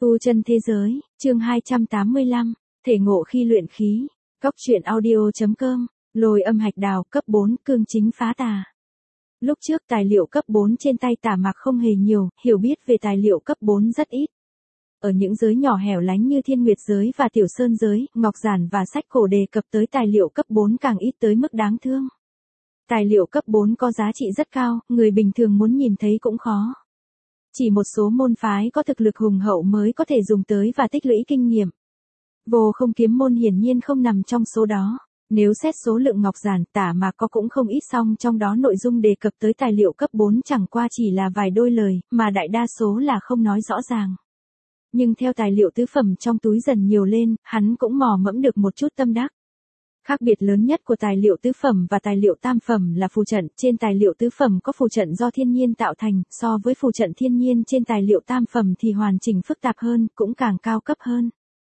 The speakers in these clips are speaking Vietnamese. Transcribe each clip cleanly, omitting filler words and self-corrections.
Tu chân thế giới, chương 285, thể ngộ khi luyện khí, Cóc truyện audio.com, lôi âm hạch đào cấp 4 cương chính phá tà. Lúc trước tài liệu cấp 4 trên tay Tả Mạc không hề nhiều, hiểu biết về tài liệu cấp 4 rất ít. Ở những giới nhỏ hẻo lánh như Thiên Nguyệt giới và Tiểu Sơn giới, Ngọc Giản và sách cổ đề cập tới tài liệu cấp 4 càng ít tới mức đáng thương. Tài liệu cấp 4 có giá trị rất cao, người bình thường muốn nhìn thấy cũng khó. Chỉ một số môn phái có thực lực hùng hậu mới có thể dùng tới và tích lũy kinh nghiệm. Vô Không kiếm môn hiển nhiên không nằm trong số đó. Nếu xét số lượng Ngọc Giản, Tả Mạc có cũng không ít, song trong đó nội dung đề cập tới tài liệu cấp 4 chẳng qua chỉ là vài đôi lời, mà đại đa số là không nói rõ ràng. Nhưng theo tài liệu tứ phẩm trong túi dần nhiều lên, hắn cũng mò mẫm được một chút tâm đắc. Khác biệt lớn nhất của tài liệu tứ phẩm và tài liệu tam phẩm là phù trận. Trên tài liệu tứ phẩm có phù trận do thiên nhiên tạo thành, so với phù trận thiên nhiên trên tài liệu tam phẩm thì hoàn chỉnh phức tạp hơn, cũng càng cao cấp hơn.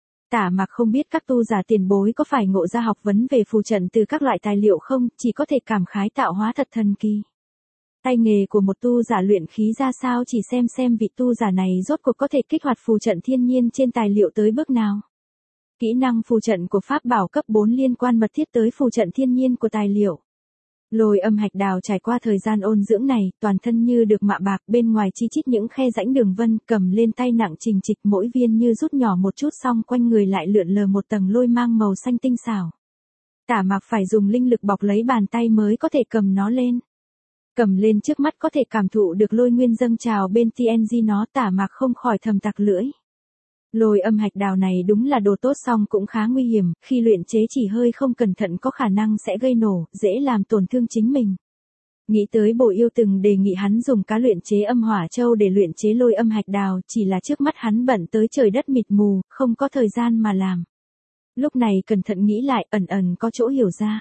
Tả Mạc không biết các tu giả tiền bối có phải ngộ ra học vấn về phù trận từ các loại tài liệu không, chỉ có thể cảm khái tạo hóa thật thần kỳ. Tay nghề của một tu giả luyện khí ra sao chỉ xem vị tu giả này rốt cuộc có thể kích hoạt phù trận thiên nhiên trên tài liệu tới bước nào. Kỹ năng phù trận của pháp bảo cấp 4 liên quan mật thiết tới phù trận thiên nhiên của tài liệu. Lôi âm hạch đào trải qua thời gian ôn dưỡng này, toàn thân như được mạ bạc, bên ngoài chi chít những khe rãnh đường vân, cầm lên tay nặng trình trịch, mỗi viên như rút nhỏ một chút, xong quanh người lại lượn lờ một tầng lôi mang màu xanh tinh xảo. Tả Mạc phải dùng linh lực bọc lấy bàn tay mới có thể cầm nó lên. Cầm lên trước mắt có thể cảm thụ được lôi nguyên dâng trào bên TNG nó, Tả Mạc không khỏi thầm tặc lưỡi. Lôi âm hạch đào này đúng là đồ tốt, song cũng khá nguy hiểm, khi luyện chế chỉ hơi không cẩn thận có khả năng sẽ gây nổ, dễ làm tổn thương chính mình. Nghĩ tới Bồ Yêu từng đề nghị hắn dùng cá luyện chế âm hỏa châu để luyện chế lôi âm hạch đào, chỉ là trước mắt hắn bận tới trời đất mịt mù, không có thời gian mà làm. Lúc này cẩn thận nghĩ lại, ẩn có chỗ hiểu ra.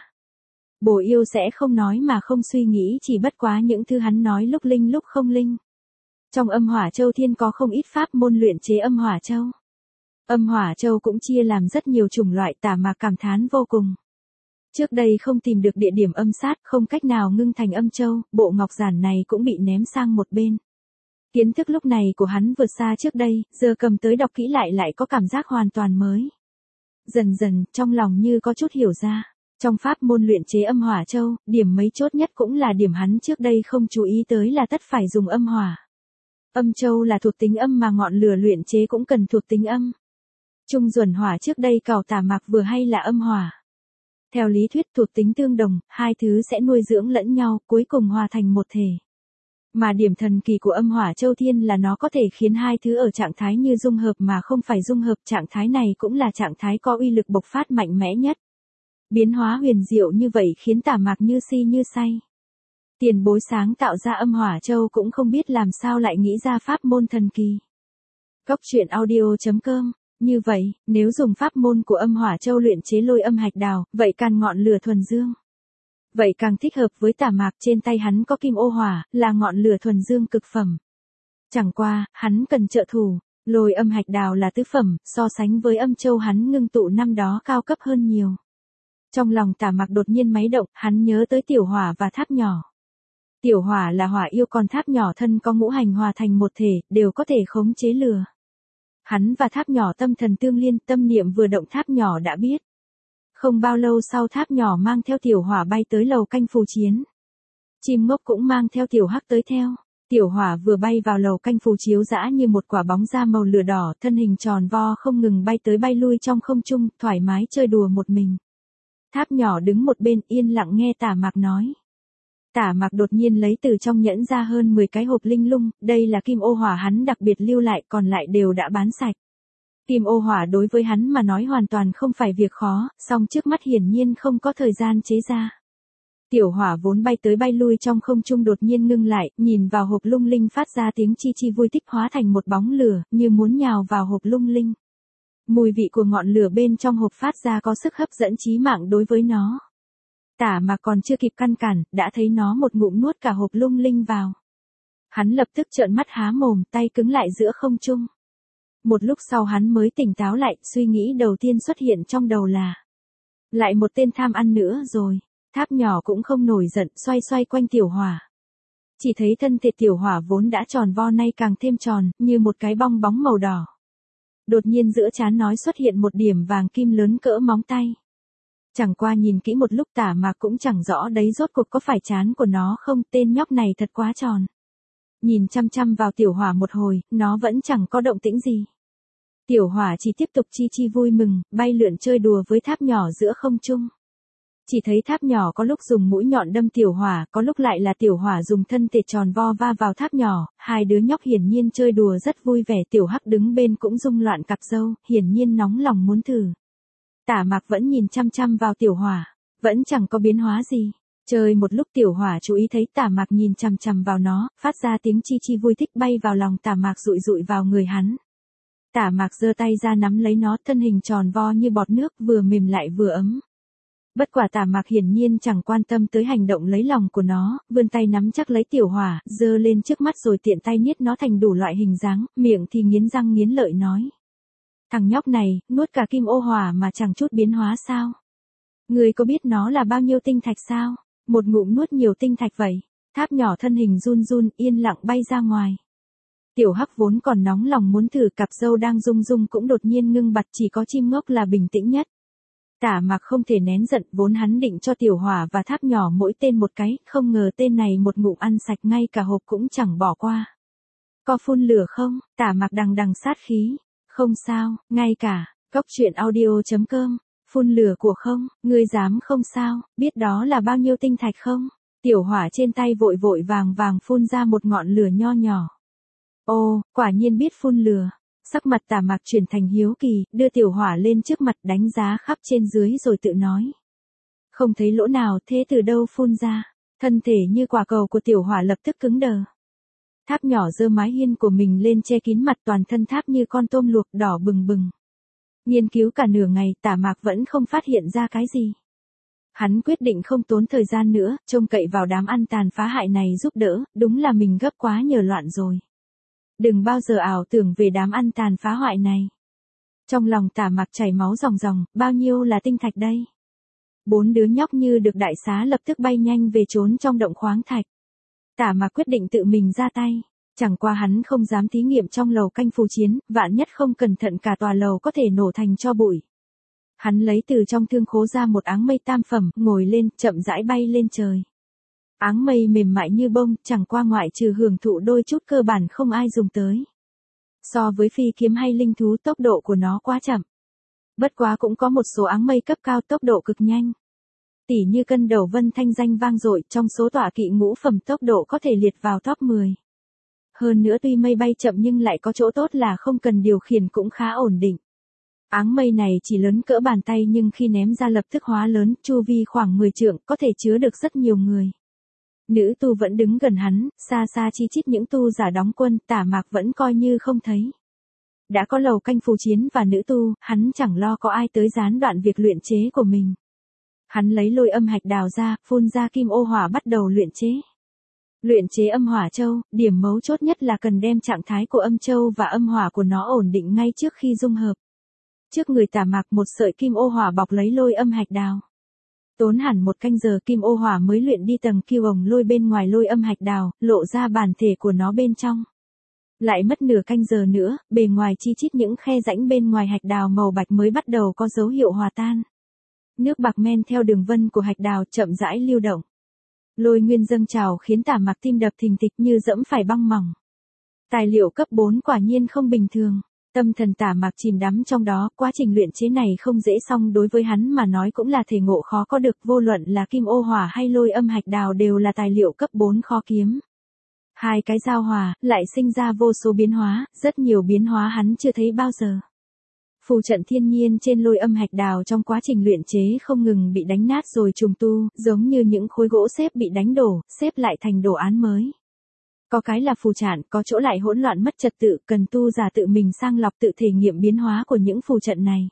Bồ Yêu sẽ không nói mà không suy nghĩ, chỉ bất quá những thứ hắn nói lúc linh lúc không linh. Trong âm hỏa châu thiên có không ít pháp môn luyện chế âm hỏa châu. Âm hỏa châu cũng chia làm rất nhiều chủng loại, Tả Mạc cảm thán vô cùng. Trước đây không tìm được địa điểm âm sát, không cách nào ngưng thành âm châu, bộ ngọc giản này cũng bị ném sang một bên. Kiến thức lúc này của hắn vượt xa trước đây, giờ cầm tới đọc kỹ lại có cảm giác hoàn toàn mới. Dần dần, trong lòng như có chút hiểu ra. Trong pháp môn luyện chế âm hỏa châu, điểm mấy chốt nhất cũng là điểm hắn trước đây không chú ý tới là tất phải dùng âm hỏa. Âm châu là thuộc tính âm mà ngọn lửa luyện chế cũng cần thuộc tính âm. Trung duẩn hỏa trước đây cào Tả Mạc vừa hay là âm hỏa. Theo lý thuyết thuộc tính tương đồng, hai thứ sẽ nuôi dưỡng lẫn nhau, cuối cùng hòa thành một thể. Mà điểm thần kỳ của âm hỏa châu thiên là nó có thể khiến hai thứ ở trạng thái như dung hợp mà không phải dung hợp, trạng thái này cũng là trạng thái có uy lực bộc phát mạnh mẽ nhất. Biến hóa huyền diệu như vậy khiến Tả Mạc như si như say. Tiền bối sáng tạo ra âm hỏa châu cũng không biết làm sao lại nghĩ ra pháp môn thần kỳ. Cóc truyện audio.com. Như vậy, nếu dùng pháp môn của âm hỏa châu luyện chế lôi âm hạch đào, vậy càng ngọn lửa thuần dương. Vậy càng thích hợp với Tả Mạc, trên tay hắn có kim ô hỏa, là ngọn lửa thuần dương cực phẩm. Chẳng qua, hắn cần trợ thủ, lôi âm hạch đào là tứ phẩm, so sánh với âm châu hắn ngưng tụ năm đó cao cấp hơn nhiều. Trong lòng Tả Mạc đột nhiên máy động, hắn nhớ tới tiểu hỏa và tháp nhỏ. Tiểu hỏa là hỏa yêu, còn tháp nhỏ thân có ngũ hành hòa thành một thể, đều có thể khống chế lửa. Hắn và tháp nhỏ tâm thần tương liên, tâm niệm vừa động tháp nhỏ đã biết. Không bao lâu sau tháp nhỏ mang theo tiểu hỏa bay tới lầu canh phù chiến. Chim ngốc cũng mang theo tiểu hắc tới theo. Tiểu hỏa vừa bay vào lầu canh phù chiếu dã như một quả bóng da màu lửa đỏ, thân hình tròn vo không ngừng bay tới bay lui trong không trung, thoải mái chơi đùa một mình. Tháp nhỏ đứng một bên yên lặng nghe Tả Mạc nói. Tả Mạc đột nhiên lấy từ trong nhẫn ra hơn 10 cái hộp linh lung, đây là kim ô hỏa hắn đặc biệt lưu lại, còn lại đều đã bán sạch. Kim ô hỏa đối với hắn mà nói hoàn toàn không phải việc khó, song trước mắt hiển nhiên không có thời gian chế ra. Tiểu hỏa vốn bay tới bay lui trong không trung đột nhiên ngưng lại, nhìn vào hộp lung linh phát ra tiếng chi chi vui thích, hóa thành một bóng lửa, như muốn nhào vào hộp lung linh. Mùi vị của ngọn lửa bên trong hộp phát ra có sức hấp dẫn chí mạng đối với nó. Tả Mạc còn chưa kịp căn cản, đã thấy nó một ngụm nuốt cả hộp lung linh vào. Hắn lập tức trợn mắt há mồm, tay cứng lại giữa không trung. Một lúc sau hắn mới tỉnh táo lại, suy nghĩ đầu tiên xuất hiện trong đầu là lại một tên tham ăn nữa rồi. Tháp nhỏ cũng không nổi giận, xoay quanh tiểu hỏa. Chỉ thấy thân thể tiểu hỏa vốn đã tròn vo nay càng thêm tròn, như một cái bong bóng màu đỏ. Đột nhiên giữa trán nói xuất hiện một điểm vàng kim lớn cỡ móng tay. Chẳng qua nhìn kỹ một lúc Tả Mạc cũng chẳng rõ đấy rốt cuộc có phải trán của nó không, tên nhóc này thật quá tròn. Nhìn chăm chăm vào Tiểu Hỏa một hồi, nó vẫn chẳng có động tĩnh gì. Tiểu Hỏa chỉ tiếp tục chi chi vui mừng, bay lượn chơi đùa với tháp nhỏ giữa không trung. Chỉ thấy tháp nhỏ có lúc dùng mũi nhọn đâm Tiểu Hỏa, có lúc lại là Tiểu Hỏa dùng thân thể tròn vo va vào tháp nhỏ, hai đứa nhóc hiển nhiên chơi đùa rất vui vẻ. Tiểu Hắc đứng bên cũng rung loạn cặp râu, hiển nhiên nóng lòng muốn thử. Tả Mạc vẫn nhìn chăm chăm vào Tiểu Hỏa, vẫn chẳng có biến hóa gì. Chơi một lúc Tiểu Hỏa chú ý thấy Tả Mạc nhìn chằm chằm vào nó, phát ra tiếng chi chi vui thích bay vào lòng Tả Mạc rụi rụi vào người hắn. Tả Mạc giơ tay ra nắm lấy nó, thân hình tròn vo như bọt nước, vừa mềm lại vừa ấm. Bất quả Tả Mạc hiển nhiên chẳng quan tâm tới hành động lấy lòng của nó, vươn tay nắm chắc lấy Tiểu Hỏa, giơ lên trước mắt rồi tiện tay niết nó thành đủ loại hình dáng, miệng thì nghiến răng nghiến lợi nói. Thằng nhóc này, nuốt cả kim ô hỏa mà chẳng chút biến hóa sao? Người có biết nó là bao nhiêu tinh thạch sao? Một ngụm nuốt nhiều tinh thạch vậy. Tháp nhỏ thân hình run run, yên lặng bay ra ngoài. Tiểu Hắc vốn còn nóng lòng muốn thử, cặp râu đang rung rung cũng đột nhiên ngưng bặt, chỉ có chim ngốc là bình tĩnh nhất. Tả Mạc không thể nén giận, vốn hắn định cho Tiểu Hỏa và tháp nhỏ mỗi tên một cái, không ngờ tên này một ngụm ăn sạch, ngay cả hộp cũng chẳng bỏ qua. Có phun lửa không? Tả Mạc đằng đằng sát khí. Không sao, ngay cả, Cóc Truyện Audio.com, phun lửa của không, ngươi dám không sao, biết đó là bao nhiêu tinh thạch không? Tiểu Hỏa trên tay vội vội vàng vàng phun ra một ngọn lửa nho nhỏ. Ồ, quả nhiên biết phun lửa. Sắc mặt Tả Mạc chuyển thành hiếu kỳ, đưa Tiểu Hỏa lên trước mặt đánh giá khắp trên dưới rồi tự nói. Không thấy lỗ nào, thế từ đâu phun ra? Thân thể như quả cầu của Tiểu Hỏa lập tức cứng đờ. Tháp nhỏ giơ mái hiên của mình lên che kín mặt, toàn thân tháp như con tôm luộc đỏ bừng bừng. Nghiên cứu cả nửa ngày, Tả Mạc vẫn không phát hiện ra cái gì. Hắn quyết định không tốn thời gian nữa, trông cậy vào đám ăn tàn phá hại này giúp đỡ, đúng là mình gấp quá nhờ loạn rồi. Đừng bao giờ ảo tưởng về đám ăn tàn phá hoại này. Trong lòng Tả Mạc chảy máu ròng ròng, bao nhiêu là tinh thạch đây? 4 đứa nhóc như được đại xá lập tức bay nhanh về trốn trong động khoáng thạch. Tả Mạc quyết định tự mình ra tay. Chẳng qua hắn không dám thí nghiệm trong lầu canh phù chiến, vạn nhất không cẩn thận cả tòa lầu có thể nổ thành tro bụi. Hắn lấy từ trong thương khố ra một áng mây tam phẩm, ngồi lên, chậm rãi bay lên trời. Áng mây mềm mại như bông, chẳng qua ngoại trừ hưởng thụ đôi chút cơ bản không ai dùng tới. So với phi kiếm hay linh thú, tốc độ của nó quá chậm. Bất quá cũng có một số áng mây cấp cao tốc độ cực nhanh. Tỉ như Cân Đầu Vân thanh danh vang dội, trong số tọa kỵ ngũ phẩm tốc độ có thể liệt vào top 10. Hơn nữa tuy mây bay chậm nhưng lại có chỗ tốt là không cần điều khiển cũng khá ổn định. Áng mây này chỉ lớn cỡ bàn tay nhưng khi ném ra lập tức hóa lớn, chu vi khoảng 10 trượng, có thể chứa được rất nhiều người. Nữ tu vẫn đứng gần hắn, xa xa chi chít những tu giả đóng quân, Tả Mạc vẫn coi như không thấy. Đã có lầu canh phù chiến và nữ tu, hắn chẳng lo có ai tới gián đoạn việc luyện chế của mình. Hắn lấy Lôi Âm Hạch Đào ra, phun ra kim ô hỏa bắt đầu luyện chế. Luyện chế âm hỏa châu, điểm mấu chốt nhất là cần đem trạng thái của âm châu và âm hỏa của nó ổn định ngay trước khi dung hợp. Trước người Tả Mạc một sợi kim ô hỏa bọc lấy Lôi Âm Hạch Đào. Tốn hẳn 1 canh giờ kim ô hỏa mới luyện đi tầng kiêu ồng lôi bên ngoài Lôi Âm Hạch Đào, lộ ra bản thể của nó bên trong. Lại mất nửa canh giờ nữa, bề ngoài chi chít những khe rãnh bên ngoài hạch đào màu bạch mới bắt đầu có dấu hiệu hòa tan. Nước bạc men theo đường vân của hạch đào chậm rãi lưu động. Lôi nguyên dâng trào khiến Tả Mạc tim đập thình thịch như dẫm phải băng mỏng. Tài liệu cấp 4 quả nhiên không bình thường. Tâm thần Tả Mạc chìm đắm trong đó, quá trình luyện chế này không dễ, xong đối với hắn mà nói cũng là thể ngộ khó có được, vô luận là kim ô hỏa hay Lôi Âm Hạch Đào đều là tài liệu cấp 4 khó kiếm. Hai cái giao hòa, lại sinh ra vô số biến hóa, rất nhiều biến hóa hắn chưa thấy bao giờ. Phù trận thiên nhiên trên Lôi Âm Hạch Đào trong quá trình luyện chế không ngừng bị đánh nát rồi trùng tu, giống như những khối gỗ xếp bị đánh đổ, xếp lại thành đồ án mới. Có cái là phù trận, có chỗ lại hỗn loạn mất trật tự, cần tu giả tự mình sang lọc tự thể nghiệm biến hóa của những phù trận này.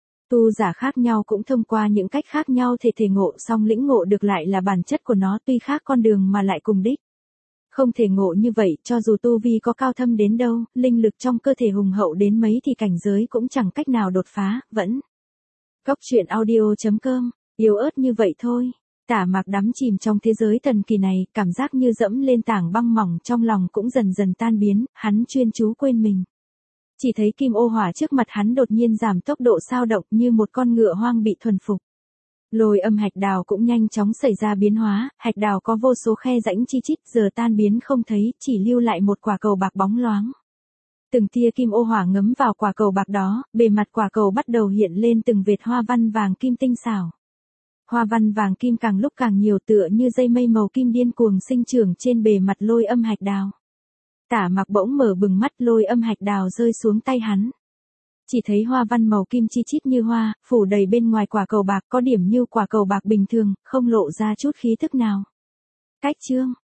Tu giả khác nhau cũng thông qua những cách khác nhau thể ngộ, song lĩnh ngộ được lại là bản chất của nó, tuy khác con đường mà lại cùng đích. Không thể ngộ như vậy, cho dù tu vi có cao thâm đến đâu, linh lực trong cơ thể hùng hậu đến mấy thì cảnh giới cũng chẳng cách nào đột phá, vẫn. Cóc Truyện Audio.com, yếu ớt như vậy thôi. Tả Mạc đắm chìm trong thế giới thần kỳ này, cảm giác như dẫm lên tảng băng mỏng trong lòng cũng dần dần tan biến, hắn chuyên chú quên mình. Chỉ thấy kim ô hỏa trước mặt hắn đột nhiên giảm tốc độ dao động như một con ngựa hoang bị thuần phục. Lôi âm hạch đào cũng nhanh chóng xảy ra biến hóa, hạch đào có vô số khe rãnh chi chít giờ tan biến không thấy, chỉ lưu lại một quả cầu bạc bóng loáng. Từng tia kim ô hỏa ngấm vào quả cầu bạc đó, bề mặt quả cầu bắt đầu hiện lên từng vệt hoa văn vàng kim tinh xảo. Hoa văn vàng kim càng lúc càng nhiều tựa như dây mây màu kim điên cuồng sinh trưởng trên bề mặt lôi âm hạch đào. Tả Mặc bỗng mở bừng mắt, lôi âm hạch đào rơi xuống tay hắn. Chỉ thấy hoa văn màu kim chi chít như hoa, phủ đầy bên ngoài quả cầu bạc, có điểm như quả cầu bạc bình thường, không lộ ra chút khí thức nào. Cách chương